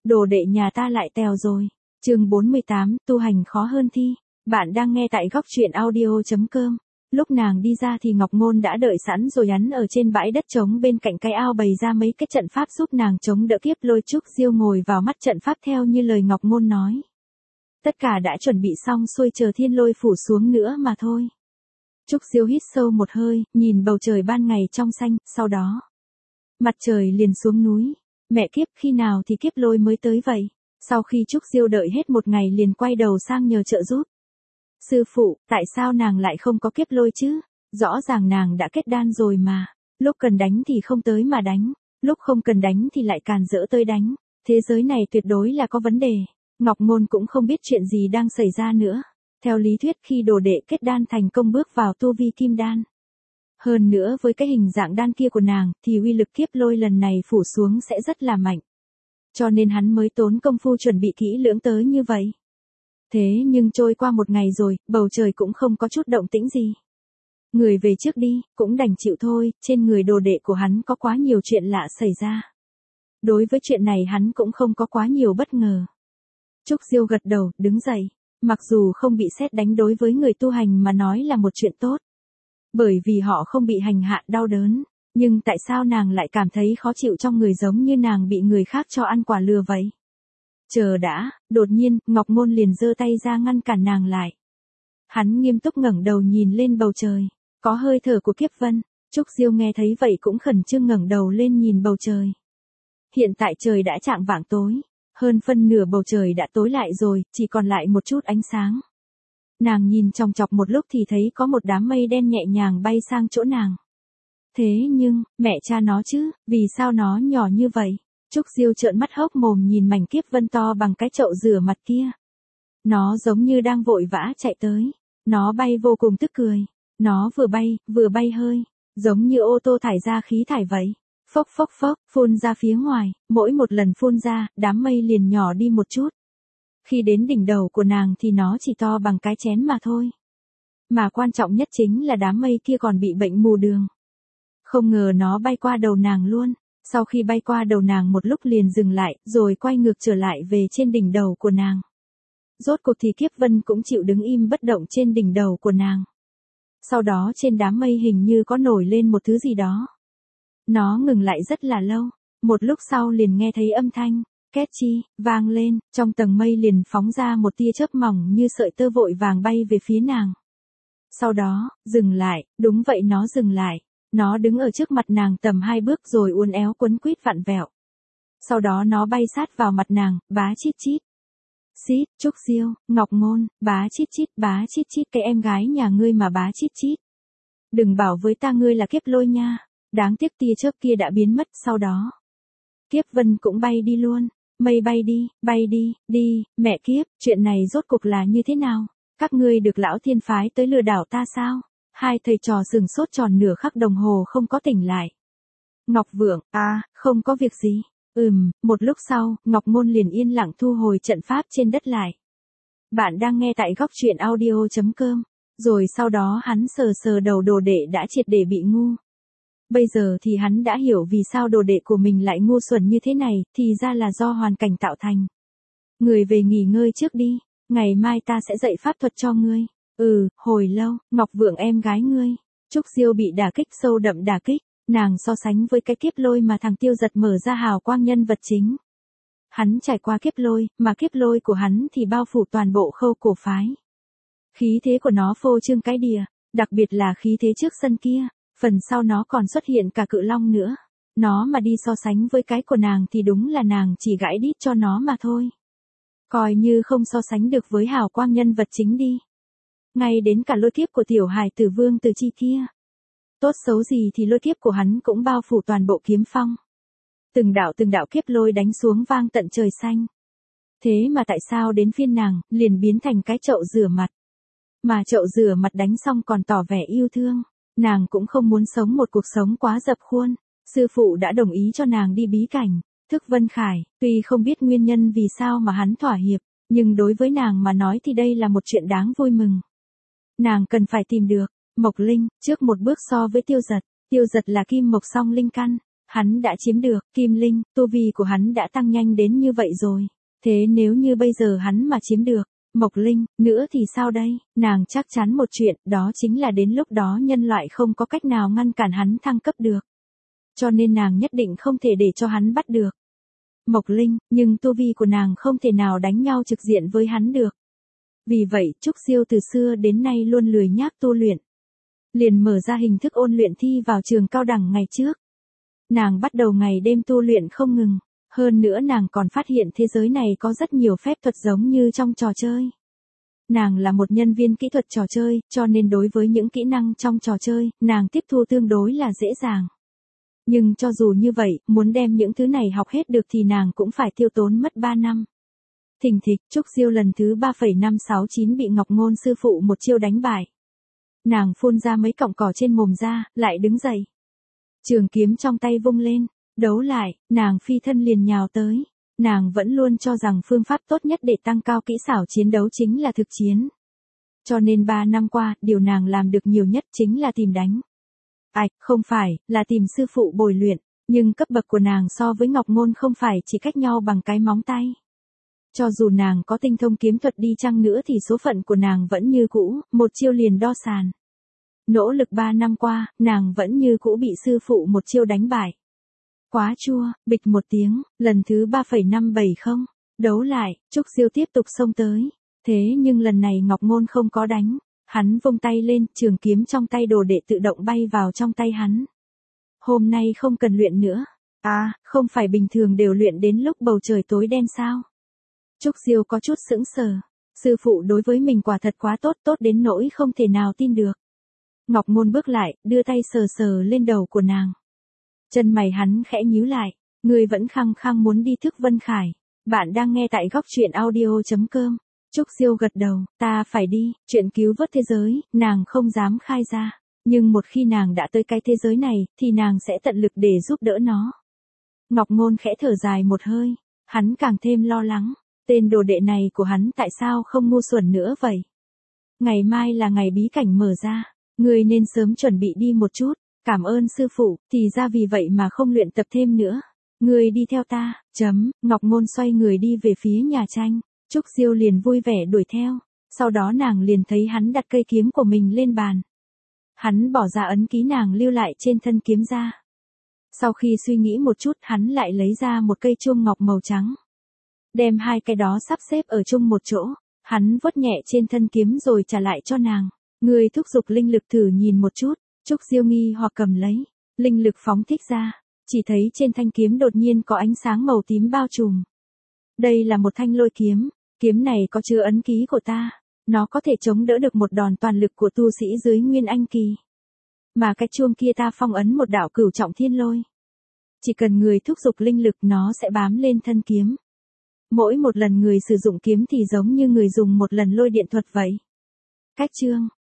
đồ đệ nhà ta lại tèo rồi. Chương 48, tu hành khó hơn thi. Bạn đang nghe tại góc truyện audio.com. Lúc nàng đi ra thì Ngọc Ngôn đã đợi sẵn rồi, hắn ở trên bãi đất trống bên cạnh cái ao bày ra mấy cái trận pháp giúp nàng chống đỡ kiếp lôi. Trúc Diêu ngồi vào mắt trận pháp theo như lời Ngọc Ngôn nói. Tất cả đã chuẩn bị xong xuôi, chờ thiên lôi phủ xuống nữa mà thôi. Trúc Diêu hít sâu một hơi, nhìn bầu trời ban ngày trong xanh, sau đó mặt trời liền xuống núi. Mẹ kiếp, khi nào thì kiếp lôi mới tới vậy? Sau khi Trúc Diêu đợi hết một ngày liền quay đầu sang nhờ trợ giúp. Sư phụ, tại sao nàng lại không có kiếp lôi chứ? Rõ ràng nàng đã kết đan rồi mà. Lúc cần đánh thì không tới mà đánh, lúc không cần đánh thì lại càn rỡ tới đánh. Thế giới này tuyệt đối là có vấn đề. Ngọc Ngôn cũng không biết chuyện gì đang xảy ra nữa. Theo lý thuyết khi đồ đệ kết đan thành công bước vào tu vi kim đan, hơn nữa với cái hình dạng đan kia của nàng thì uy lực kiếp lôi lần này phủ xuống sẽ rất là mạnh. Cho nên hắn mới tốn công phu chuẩn bị kỹ lưỡng tới như vậy. Thế nhưng trôi qua một ngày rồi, bầu trời cũng không có chút động tĩnh gì. Người về trước đi, cũng đành chịu thôi, trên người đồ đệ của hắn có quá nhiều chuyện lạ xảy ra. Đối với chuyện này hắn cũng không có quá nhiều bất ngờ. Trúc Diêu gật đầu, đứng dậy. Mặc dù không bị sét đánh đối với người tu hành mà nói là một chuyện tốt. Bởi vì họ không bị hành hạ đau đớn. Nhưng tại sao nàng lại cảm thấy khó chịu trong người, giống như nàng bị người khác cho ăn quả lừa vậy? Chờ đã, đột nhiên, Ngọc Ngôn liền giơ tay ra ngăn cản nàng lại. Hắn nghiêm túc ngẩng đầu nhìn lên bầu trời. Có hơi thở của kiếp vân. Trúc Diêu nghe thấy vậy cũng khẩn trương ngẩng đầu lên nhìn bầu trời. Hiện tại trời đã chạng vạng tối. Hơn phân nửa bầu trời đã tối lại rồi, chỉ còn lại một chút ánh sáng. Nàng nhìn chòng chọc một lúc thì thấy có một đám mây đen nhẹ nhàng bay sang chỗ nàng. Thế nhưng, mẹ cha nó chứ, vì sao nó nhỏ như vậy? Trúc Diêu trợn mắt hốc mồm nhìn mảnh kiếp vân to bằng cái chậu rửa mặt kia. Nó giống như đang vội vã chạy tới. Nó bay vô cùng tức cười. Nó vừa bay hơi, giống như ô tô thải ra khí thải vậy. Phốc phốc phốc, phun ra phía ngoài, mỗi một lần phun ra, đám mây liền nhỏ đi một chút. Khi đến đỉnh đầu của nàng thì nó chỉ to bằng cái chén mà thôi. Mà quan trọng nhất chính là đám mây kia còn bị bệnh mù đường. Không ngờ nó bay qua đầu nàng luôn. Sau khi bay qua đầu nàng một lúc liền dừng lại, rồi quay ngược trở lại về trên đỉnh đầu của nàng. Rốt cuộc thì kiếp vân cũng chịu đứng im bất động trên đỉnh đầu của nàng. Sau đó trên đám mây hình như có nổi lên một thứ gì đó. Nó ngừng lại rất là lâu, một lúc sau liền nghe thấy âm thanh, két chi, vang lên, trong tầng mây liền phóng ra một tia chớp mỏng như sợi tơ vội vàng bay về phía nàng. Sau đó, dừng lại, đúng vậy nó dừng lại, nó đứng ở trước mặt nàng tầm 2 bước rồi uốn éo quấn quýt vặn vẹo. Sau đó nó bay sát vào mặt nàng, bá chít chít. Xít, Trúc Diêu, Ngọc Ngôn, bá chít chít cái em gái nhà ngươi mà bá chít chít. Đừng bảo với ta ngươi là kiếp lôi nha. Đáng tiếc tia chớp kia đã biến mất sau đó. Kiếp vân cũng bay đi luôn. Mây bay đi, mẹ kiếp, chuyện này rốt cuộc là như thế nào? Các ngươi được lão thiên phái tới lừa đảo ta sao? Hai thầy trò sừng sốt tròn nửa khắc đồng hồ không có tỉnh lại. Ngọc Vượng, không có việc gì. Một lúc sau, Ngọc Ngôn liền yên lặng thu hồi trận pháp trên đất lại. Bạn đang nghe tại góc truyện audio.com. Rồi sau đó hắn sờ đầu đồ đệ đã triệt để bị ngu. Bây giờ thì hắn đã hiểu vì sao đồ đệ của mình lại ngu xuẩn như thế này, thì ra là do hoàn cảnh tạo thành. Người về nghỉ ngơi trước đi, ngày mai ta sẽ dạy pháp thuật cho ngươi. Hồi lâu, Ngọc Vượng em gái ngươi. Trúc Diêu bị đả kích sâu đậm đả kích, nàng so sánh với cái kiếp lôi mà thằng Tiêu Giật mở ra hào quang nhân vật chính. Hắn trải qua kiếp lôi, mà kiếp lôi của hắn thì bao phủ toàn bộ Khâu cổ phái. Khí thế của nó phô trương cái đìa, đặc biệt là khí thế trước sân kia. Phần sau nó còn xuất hiện cả cự long nữa. Nó mà đi so sánh với cái của nàng thì đúng là nàng chỉ gãi đít cho nó mà thôi. Coi như không so sánh được với hào quang nhân vật chính đi. Ngay đến cả lôi kiếp của tiểu hài tử Vương Từ Chi kia. Tốt xấu gì thì lôi kiếp của hắn cũng bao phủ toàn bộ kiếm phong. Từng đạo kiếp lôi đánh xuống vang tận trời xanh. Thế mà tại sao đến phiên nàng, liền biến thành cái chậu rửa mặt. Mà chậu rửa mặt đánh xong còn tỏ vẻ yêu thương. Nàng cũng không muốn sống một cuộc sống quá dập khuôn. Sư phụ đã đồng ý cho nàng đi bí cảnh, Thức Vân Khải, tuy không biết nguyên nhân vì sao mà hắn thỏa hiệp, nhưng đối với nàng mà nói thì đây là một chuyện đáng vui mừng. Nàng cần phải tìm được Mộc Linh, trước một bước so với Tiêu Giật. Tiêu Giật là kim mộc song linh căn, Hắn đã chiếm được, Kim Linh, tu vi của hắn đã tăng nhanh đến như vậy rồi. Thế nếu như bây giờ hắn mà chiếm được, Mộc Linh, nữa thì sao đây? Nàng chắc chắn một chuyện, đó chính là đến lúc đó nhân loại không có cách nào ngăn cản hắn thăng cấp được. Cho nên nàng nhất định không thể để cho hắn bắt được Mộc Linh, nhưng tu vi của nàng không thể nào đánh nhau trực diện với hắn được. Vì vậy, Trúc Siêu từ xưa đến nay luôn lười nhác tu luyện. Liền mở ra hình thức ôn luyện thi vào trường cao đẳng ngày trước. Nàng bắt đầu ngày đêm tu luyện không ngừng. Hơn nữa nàng còn phát hiện thế giới này có rất nhiều phép thuật giống như trong trò chơi. Nàng là một nhân viên kỹ thuật trò chơi, cho nên đối với những kỹ năng trong trò chơi, nàng tiếp thu tương đối là dễ dàng. Nhưng cho dù như vậy, muốn đem những thứ này học hết được thì nàng cũng phải tiêu tốn mất 3 năm. Thình thịch, Trúc Siêu lần thứ 3,569 bị Ngọc Ngôn sư phụ một chiêu đánh bại. Nàng phun ra mấy cọng cỏ trên mồm ra, lại đứng dậy. Trường kiếm trong tay vung lên, đấu lại, nàng phi thân liền nhào tới. Nàng vẫn luôn cho rằng phương pháp tốt nhất để tăng cao kỹ xảo chiến đấu chính là thực chiến. Cho nên 3 năm qua, điều nàng làm được nhiều nhất chính là tìm đánh. Không phải, là tìm sư phụ bồi luyện, nhưng cấp bậc của nàng so với Ngọc Ngôn không phải chỉ cách nhau bằng cái móng tay. Cho dù nàng có tinh thông kiếm thuật đi chăng nữa thì số phận của nàng vẫn như cũ, một chiêu liền đo sàn. Nỗ lực 3 năm qua, nàng vẫn như cũ bị sư phụ một chiêu đánh bại. Quá chua, bịch một tiếng, lần thứ 3,570, đấu lại, Trúc Siêu tiếp tục xông tới. Thế nhưng lần này Ngọc Ngôn không có đánh. Hắn vung tay lên, trường kiếm trong tay đồ đệ tự động bay vào trong tay hắn. Hôm nay không cần luyện nữa. Không phải bình thường đều luyện đến lúc bầu trời tối đen sao? Trúc Siêu có chút sững sờ. Sư phụ đối với mình quả thật quá tốt, tốt đến nỗi không thể nào tin được. Ngọc Ngôn bước lại, đưa tay sờ sờ lên đầu của nàng. Chân mày hắn khẽ nhíu lại. Ngươi vẫn khăng khăng muốn đi thức Vân Khải. Bạn đang nghe tại góc truyện audio.com. Trúc Siêu gật đầu, ta phải đi, chuyện cứu vớt thế giới, nàng không dám khai ra. Nhưng một khi nàng đã tới cái thế giới này, thì nàng sẽ tận lực để giúp đỡ nó. Ngọc Ngôn khẽ thở dài một hơi, hắn càng thêm lo lắng. Tên đồ đệ này của hắn tại sao không ngu xuẩn nữa vậy? Ngày mai là ngày bí cảnh mở ra, ngươi nên sớm chuẩn bị đi một chút. Cảm ơn sư phụ, thì ra vì vậy mà không luyện tập thêm nữa. Ngươi đi theo ta, Ngọc Ngôn xoay người đi về phía nhà tranh. Trúc Siêu liền vui vẻ đuổi theo, sau đó nàng liền thấy hắn đặt cây kiếm của mình lên bàn. Hắn bỏ ra ấn ký nàng lưu lại trên thân kiếm ra. Sau khi suy nghĩ một chút hắn lại lấy ra một cây chuông ngọc màu trắng. Đem hai cái đó sắp xếp ở chung một chỗ, hắn vuốt nhẹ trên thân kiếm rồi trả lại cho nàng. Ngươi thúc giục linh lực thử nhìn một chút, Trúc Siêu nghi hoặc cầm lấy, linh lực phóng thích ra, chỉ thấy trên thanh kiếm đột nhiên có ánh sáng màu tím bao trùm. Đây là một thanh lôi kiếm. Kiếm này có chứa ấn ký của ta, nó có thể chống đỡ được một đòn toàn lực của tu sĩ dưới Nguyên Anh kỳ. Mà cái chuông kia ta phong ấn một đạo cửu trọng thiên lôi. Chỉ cần người thúc giục linh lực nó sẽ bám lên thân kiếm. Mỗi một lần người sử dụng kiếm thì giống như người dùng một lần lôi điện thuật vậy. Cách chương,